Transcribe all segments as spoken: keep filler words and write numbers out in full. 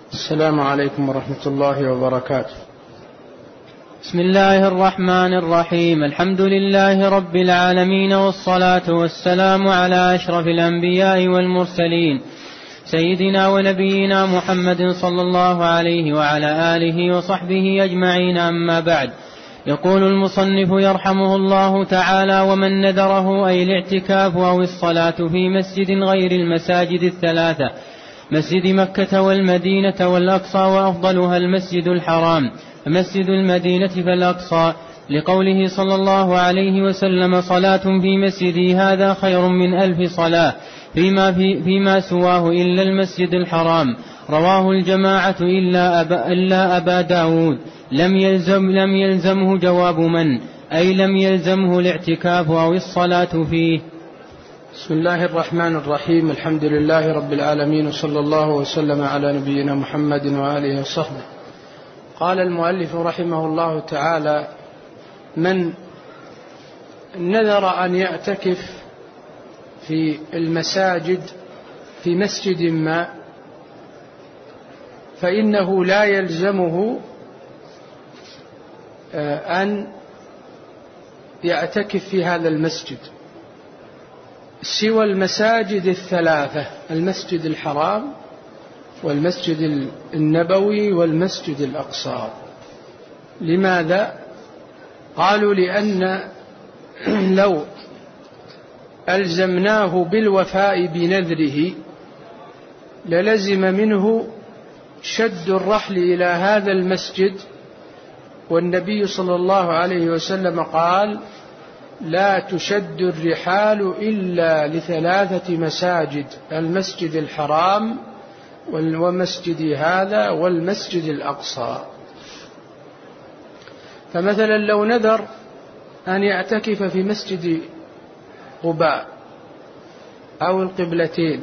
السلام عليكم ورحمة الله وبركاته. بسم الله الرحمن الرحيم. الحمد لله رب العالمين، والصلاة والسلام على أشرف الأنبياء والمرسلين، سيدنا ونبينا محمد صلى الله عليه وعلى آله وصحبه أجمعين. أما بعد، يقول المصنف يرحمه الله تعالى: ومن نذره أي الاعتكاف أو الصلاة في مسجد غير المساجد الثلاثة، مسجد مكة والمدينة والأقصى، وأفضلها المسجد الحرام، فمسجد المدينة فالأقصى، لقوله صلى الله عليه وسلم: صلاة في مسجدي هذا خير من ألف صلاة فيما, في فيما سواه إلا المسجد الحرام. رواه الجماعة إلا أبا, إلا أبا داود. لم, يلزم لم يلزمه جواب من، أي لم يلزمه الاعتكاف أو الصلاة فيه. بسم الله الرحمن الرحيم. الحمد لله رب العالمين، وصلى الله وسلم على نبينا محمد وآله وصحبه. قال المؤلف رحمه الله تعالى: من نذر أن يعتكف في المساجد في مسجد ما فإنه لا يلزمه أن يعتكف في هذا المسجد سوى المساجد الثلاثة: المسجد الحرام والمسجد النبوي والمسجد الأقصى. لماذا؟ قالوا: لأن لو ألزمناه بالوفاء بنذره للزم منه شد الرحل إلى هذا المسجد، والنبي صلى الله عليه وسلم قال: لا تشد الرحال إلا لثلاثة مساجد: المسجد الحرام ومسجد هذا والمسجد الأقصى. فمثلا لو نذر أن يعتكف في مسجد قباء أو القبلتين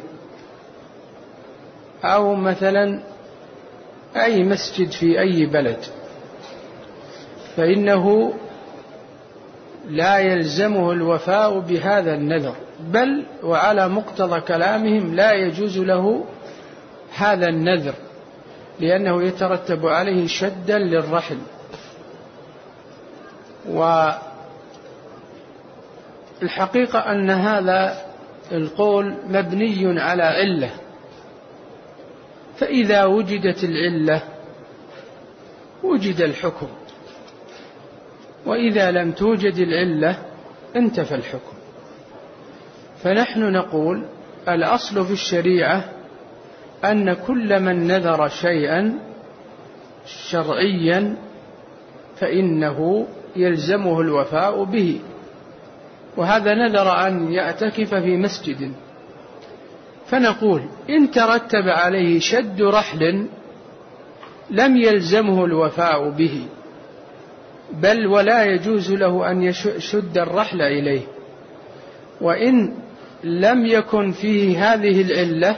أو مثلا أي مسجد في أي بلد، فإنه لا يلزمه الوفاء بهذا النذر، بل وعلى مقتضى كلامهم لا يجوز له هذا النذر، لأنه يترتب عليه شدا للرحل. والحقيقة أن هذا القول مبني على علة، فإذا وجدت العلة وجد الحكم، وإذا لم توجد العلة انتفى الحكم. فنحن نقول: الأصل في الشريعة أن كل من نذر شيئا شرعيا فإنه يلزمه الوفاء به. وهذا نذر أن يعتكف في مسجد، فنقول: إن ترتب عليه شد رحل لم يلزمه الوفاء به، بل ولا يجوز له أن يشد الرحل إليه. وإن لم يكن فيه هذه العلة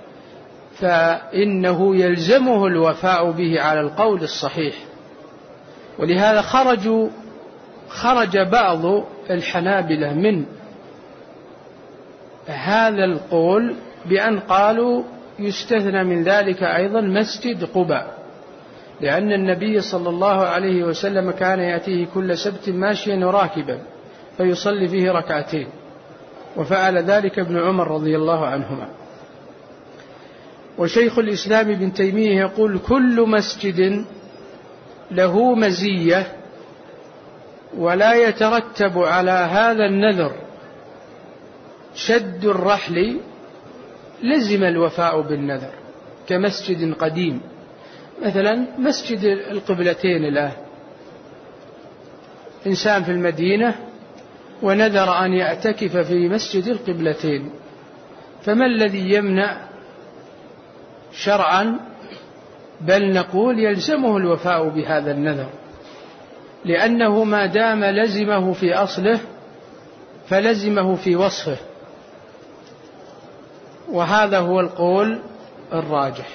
فإنه يلزمه الوفاء به على القول الصحيح. ولهذا خرجوا خرج بعض الحنابلة من هذا القول بأن قالوا يستثنى من ذلك أيضا مسجد قباء، لأن النبي صلى الله عليه وسلم كان يأتيه كل سبت ماشيا وراكبا فيصلي فيه ركعتين، وفعل ذلك ابن عمر رضي الله عنهما. وشيخ الإسلام ابن تيمية يقول: كل مسجد له مزية ولا يترتب على هذا النذر شد الرحل لزم الوفاء بالنذر، كمسجد قديم، مثلا مسجد القبلتين الآن، إنسان في المدينة ونذر أن يعتكف في مسجد القبلتين، فما الذي يمنع شرعا؟ بل نقول يلزمه الوفاء بهذا النذر، لأنه ما دام لزمه في أصله فلزمه في وصفه، وهذا هو القول الراجح،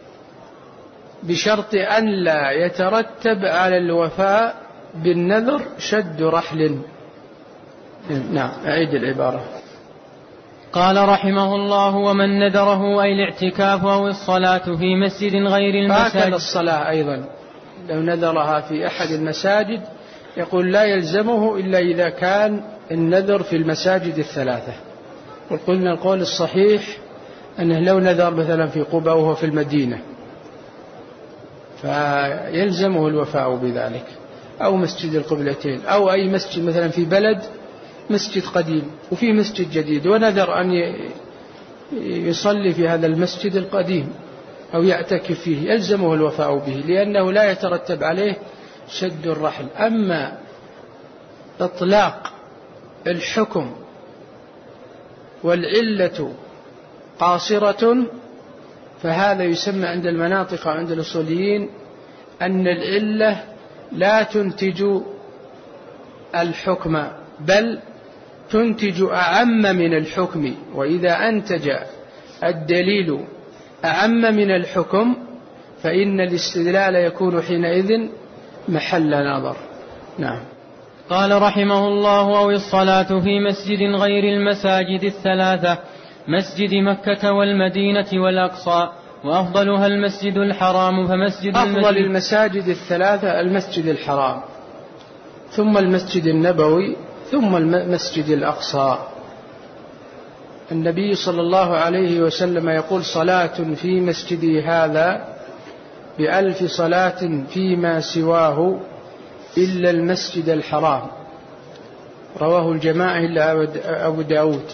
بشرط أن لا يترتب على الوفاء بالنذر شد رحل. نعم، أعيد العبارة. قال رحمه الله: ومن نذره أي الاعتكاف أو الصلاة في مسجد غير المساجد. هكذا الصلاة أيضا لو نذرها في أحد المساجد يقول لا يلزمه إلا إذا كان النذر في المساجد الثلاثة. وقلنا القول الصحيح أنه لو نذر مثلا في قباء وهو في المدينة فيلزمه الوفاء بذلك، أو مسجد القبلتين، أو أي مسجد مثلا في بلد مسجد قديم وفي مسجد جديد ونذر أن يصلي في هذا المسجد القديم أو يعتكف فيه، يلزمه الوفاء به لأنه لا يترتب عليه شد الرحل. أما إطلاق الحكم والعلة قاصرة فهذا يسمى عند المناطق وعند الأصوليين أن العلة لا تنتج الحكم بل تنتج أعم من الحكم، وإذا أنتج الدليل أعم من الحكم فإن الاستدلال يكون حينئذ محل نظر. نعم. قال رحمه الله: أو الصلاة في مسجد غير المساجد الثلاثة، مسجد مكة والمدينة والأقصى، وأفضلها المسجد الحرام. فمسجد أفضل المساجد الثلاثة المسجد الحرام، ثم المسجد النبوي، ثم المسجد الأقصى. النبي صلى الله عليه وسلم يقول: صلاة في مسجدي هذا بألف صلاة فيما سواه إلا المسجد الحرام. رواه الجماعة إلا أبو داود.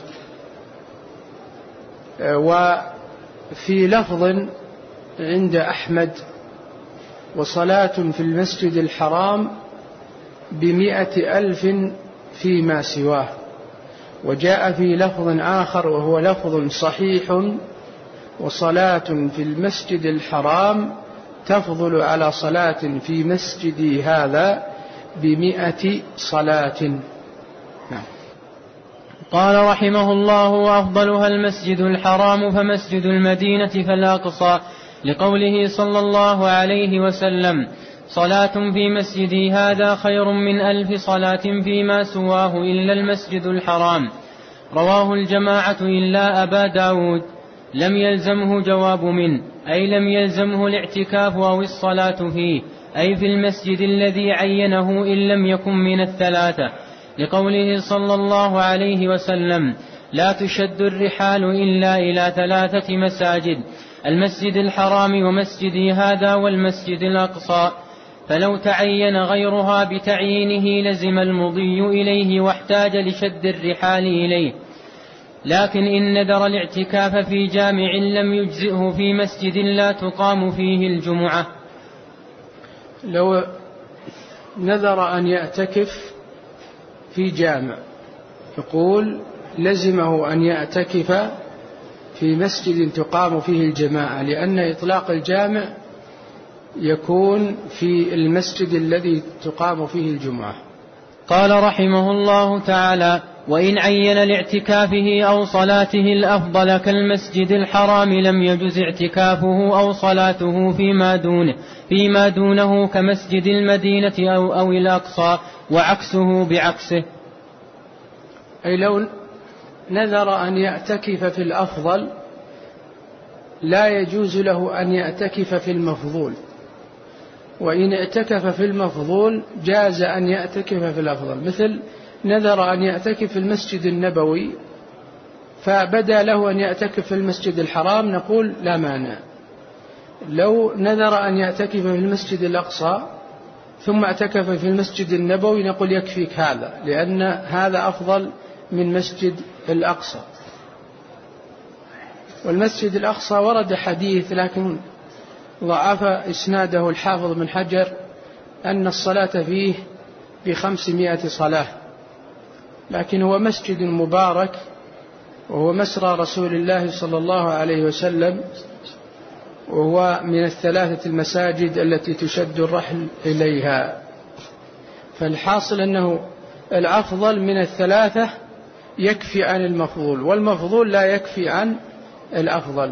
وفي لفظ عند أحمد: وصلاة في المسجد الحرام بمئة ألف فيما سواه. وجاء في لفظ آخر وهو لفظ صحيح: وصلاة في المسجد الحرام تفضل على صلاة في مسجدي هذا بمئة صلاة. نعم. قال رحمه الله: وأفضلها المسجد الحرام، فمسجد المدينة فالأقصى، لقوله صلى الله عليه وسلم: صلاة في مسجدي هذا خير من ألف صلاة فيما سواه إلا المسجد الحرام. رواه الجماعة إلا أبا داود. لم يلزمه جواب من، أي لم يلزمه الاعتكاف أو الصلاة فيه، أي في المسجد الذي عينه إن لم يكن من الثلاثة، لقوله صلى الله عليه وسلم: لا تشد الرحال إلا إلى ثلاثة مساجد، المسجد الحرام ومسجدي هذا والمسجد الأقصى. فلو تعين غيرها بتعيينه لزم المضي إليه واحتاج لشد الرحال إليه. لكن إن نذر الاعتكاف في جامع لم يجزئه في مسجد لا تقام فيه الجمعة. لو نذر أن يعتكف في جامع يقول لزمه أن يعتكف في مسجد تقام فيه الجماعة، لأن إطلاق الجامع يكون في المسجد الذي تقام فيه الجمعة. قال رحمه الله تعالى: وإن عين لاعتكافه أو صلاته الأفضل كالمسجد الحرام لم يجز اعتكافه أو صلاته فيما دونه, فيما دونه كمسجد المدينة أو, أو الأقصى، وعكسه بعكسه. أي لو نذر أن يعتكف في الأفضل لا يجوز له أن يعتكف في المفضول، وإن اعتكف في المفضول جاز أن يعتكف في الأفضل. مثل نذر أن يعتكف في المسجد النبوي فبدا له أن يعتكف في المسجد الحرام نقول لا مانع. لو نذر أن يعتكف في المسجد الأقصى ثم اعتكف في المسجد النبوي نقول يكفيك هذا، لأن هذا أفضل من مسجد الأقصى. والمسجد الأقصى ورد حديث لكن ضعف إسناده الحافظ بن حجر أن الصلاة فيه بخمسمائة صلاة، لكن هو مسجد مبارك وهو مسرى رسول الله صلى الله عليه وسلم، وهو من الثلاثة المساجد التي تشد الرحل إليها. فالحاصل أنه الأفضل من الثلاثة يكفي عن المفضول، والمفضول لا يكفي عن الأفضل.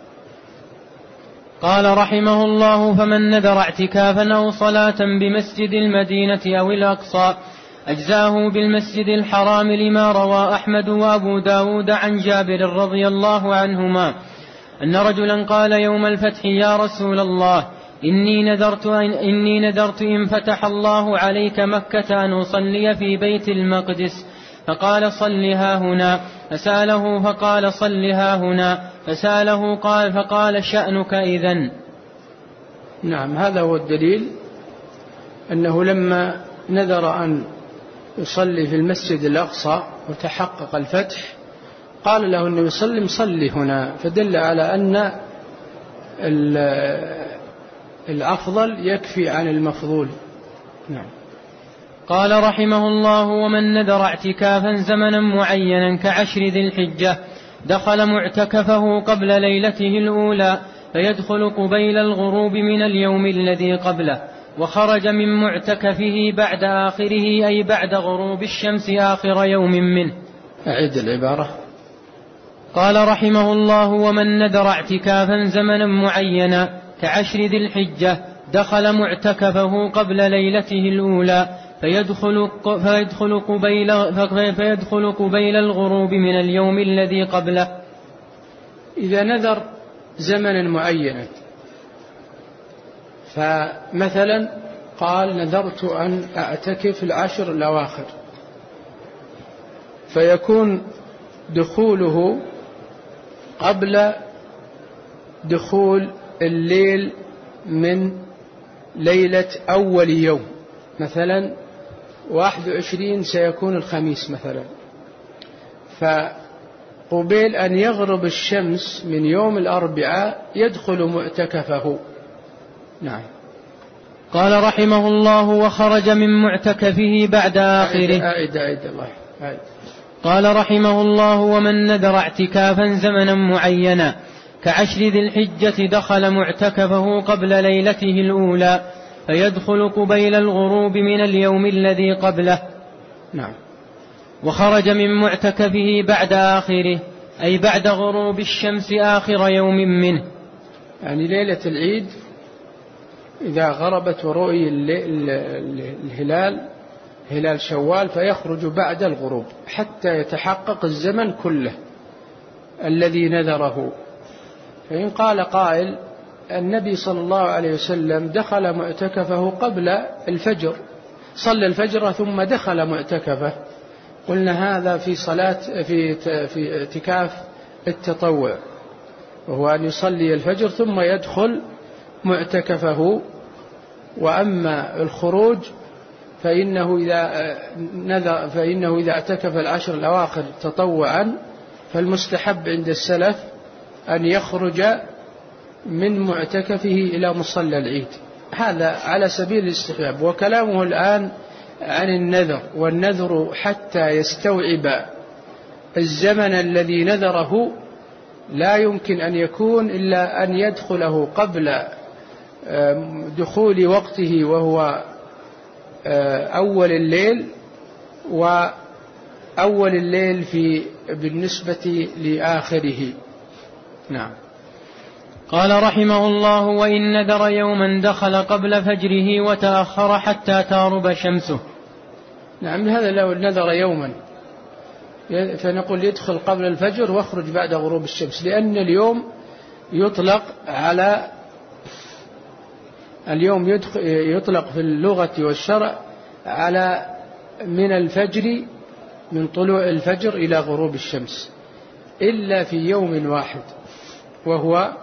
قال رحمه الله: فمن نذر اعتكافا أو صلاة بمسجد المدينة أو الأقصى أجزاه بالمسجد الحرام لما روى أحمد وأبو داود عن جابر رضي الله عنهما أن رجلا قال يوم الفتح يا رسول الله إني نذرت إن, إني نذرت إن فتح الله عليك مكة أن أصلي في بيت المقدس، فقال صلها هنا، فسأله فقال صلها هنا، فسأله قال فقال شأنك إذن. نعم، هذا هو الدليل، أنه لما نذر أن يصلي في المسجد الأقصى وتحقق الفتح قال له النبي صلى الله عليه وسلم صلي هنا، فدل على أن الأفضل يكفي عن المفضول. نعم. قال رحمه الله ومن نذر اعتكافا زمنا معينا كعشر ذي الحجة دخل معتكفه قبل ليلته الأولى فيدخل قبيل الغروب من اليوم الذي قبله، وخرج من معتكفه بعد آخره أي بعد غروب الشمس آخر يوم منه. أعيد العبارة. قال رحمه الله ومن نذر اعتكافا زمنا معينا كعشر ذي الحجة دخل معتكفه قبل ليلته الأولى فيدخل, فيدخل, قبيل, فيدخل قبيل الغروب من اليوم الذي قبله. إذا نذر زمنا معينا، فمثلا قال نذرت أن أعتكف العشر الأواخر، فيكون دخوله قبل دخول الليل من ليلة أول يوم، مثلا واحد وعشرين سيكون الخميس مثلا، فقبيل أن يغرب الشمس من يوم الأربعاء يدخل معتكفه. نعم. قال رحمه الله وخرج من معتكفه بعد آخره. أعد أعد الله أعد. قال رحمه الله ومن نذر اعتكافا زمنا معينا كعشر ذي الحجة دخل معتكفه قبل ليلته الأولى فيدخل قبيل الغروب من اليوم الذي قبله. نعم. وخرج من معتكفه بعد آخره أي بعد غروب الشمس آخر يوم منه، يعني ليلة العيد إذا غربت ورؤي الهلال هلال شوال فيخرج بعد الغروب حتى يتحقق الزمن كله الذي نذره. فإن قال قائل النبي صلى الله عليه وسلم دخل معتكفه قبل الفجر، صلى الفجر ثم دخل معتكفه، قلنا هذا في صلاة في في اعتكاف التطوع، وهو أن يصلي الفجر ثم يدخل معتكفه. وأما الخروج فإنه إذا نذر فإنه إذا اعتكف العشر الأواخر تطوعا فالمستحب عند السلف أن يخرج من معتكفه إلى مصلى العيد، هذا على سبيل الاستحباب. وكلامه الآن عن النذر، والنذر حتى يستوعب الزمن الذي نذره لا يمكن أن يكون إلا أن يدخله قبل دخول وقته وهو أول الليل، وأول الليل في بالنسبة لآخره. نعم. قال رحمه الله وإن نذر يوما دخل قبل فجره وتأخر حتى تغرب شمسه. نعم، هذا لو نذر يوما فنقول يدخل قبل الفجر واخرج بعد غروب الشمس، لأن اليوم يطلق على اليوم يطلق في اللغة والشرع على من الفجر من طلوع الفجر إلى غروب الشمس، إلا في يوم واحد وهو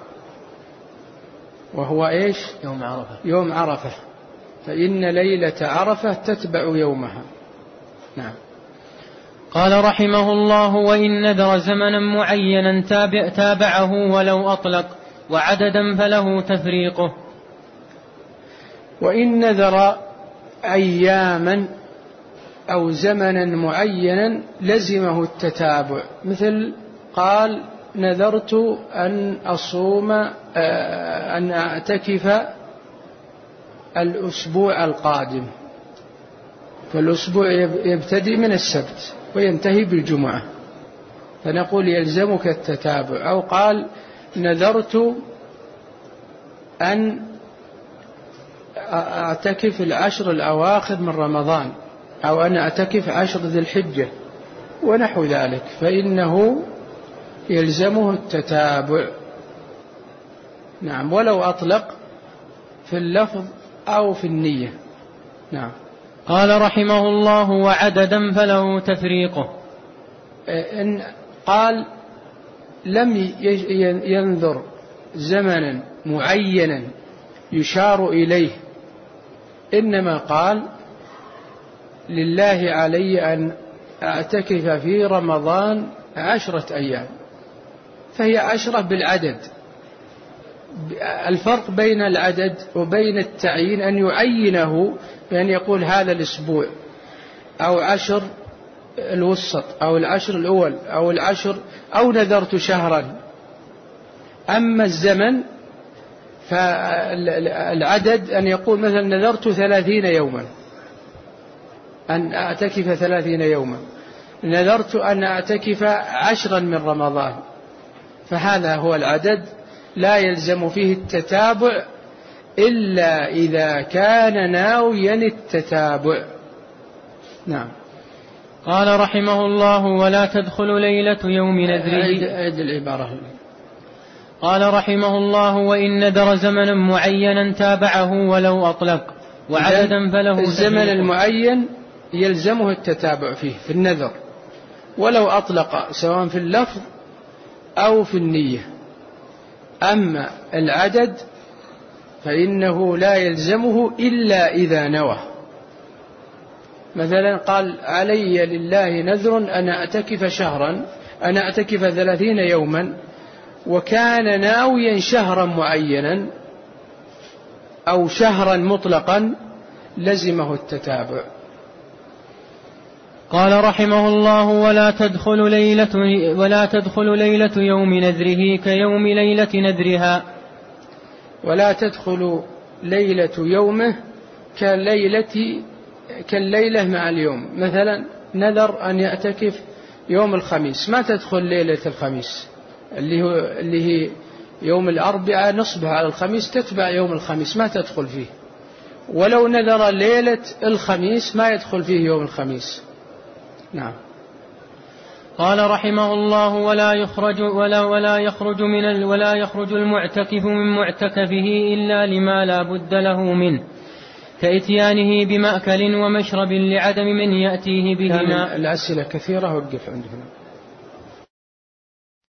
وهو إيش؟ يوم عرفة. يوم عرفة، فإن ليلة عرفة تتبع يومها. نعم. قال رحمه الله وإن نذر زمنا معينا تابع تابعه ولو أطلق وعددا فله تفريقه. وإن نذر أياما أو زمنا معينا لزمه التتابع، مثل قال نذرت أن أصوم أن أعتكف الأسبوع القادم، فالأسبوع يبتدئ من السبت وينتهي بالجمعة، فنقول يلزمك التتابع. أو قال نذرت أن أعتكف العشر الأواخر من رمضان، أو أنا أعتكف عشر ذي الحجة ونحو ذلك، فإنه يلزمه التتابع. نعم، ولو أطلق في اللفظ أو في النية. نعم. قال رحمه الله: وعددا فله تفريقه. إن قال لم ينذر زمنا معينا يشار إليه، إنما قال لله علي أن أعتكف في رمضان عشرة أيام، فهي عشرة بالعدد. الفرق بين العدد وبين التعيين أن يعينه بأن يقول هذا الأسبوع أو عشر الوسط أو العشر الأول أو العشر أو نذرت شهرا. أما الزمن فالعدد أن يقول مثلا نذرت ثلاثين يوما، أن أعتكف ثلاثين يوما، نذرت أن أعتكف عشرا من رمضان، فهذا هو العدد، لا يلزم فيه التتابع إلا إذا كان ناويا التتابع. نعم. قال رحمه الله: ولا تدخل ليلة يوم نذره. أعد العبارة. قال رحمه الله: وإن نذر زمنا معينا تابعه ولو أطلق، وعددا فله الزمن المعين يلزمه التتابع فيه في النذر ولو أطلق، سواء في اللفظ أو في النية. أما العدد فإنه لا يلزمه إلا إذا نوى. مثلا قال علي لله نذر أن أعتكف شهرا، أن أعتكف ثلاثين يوما، وكان ناويا شهرا معينا أو شهرا مطلقا، لزمه التتابع. قال رحمه الله: ولا تدخل ليلة ولا تدخل ليلة يوم نذره كيوم ليلة نذرها. ولا تدخل ليلة يومه كليلة كالليلة مع اليوم. مثلا نذر أن يعتكف يوم الخميس، ما تدخل ليلة الخميس اللي هو اللي هي يوم الأربعاء نصبها على الخميس، تتبع يوم الخميس، ما تدخل فيه. ولو نذر ليلة الخميس ما يدخل فيه يوم الخميس. نعم. قال رحمه الله: ولا يخرج ولا ولا يخرج من ال ولا يخرج المعتكف من معتكفه إلا لما لا بد له منه، كإتيانه بمأكل ومشرب لعدم من يأتيه بهما. الأسئلة كثيرة، وقف عندنا.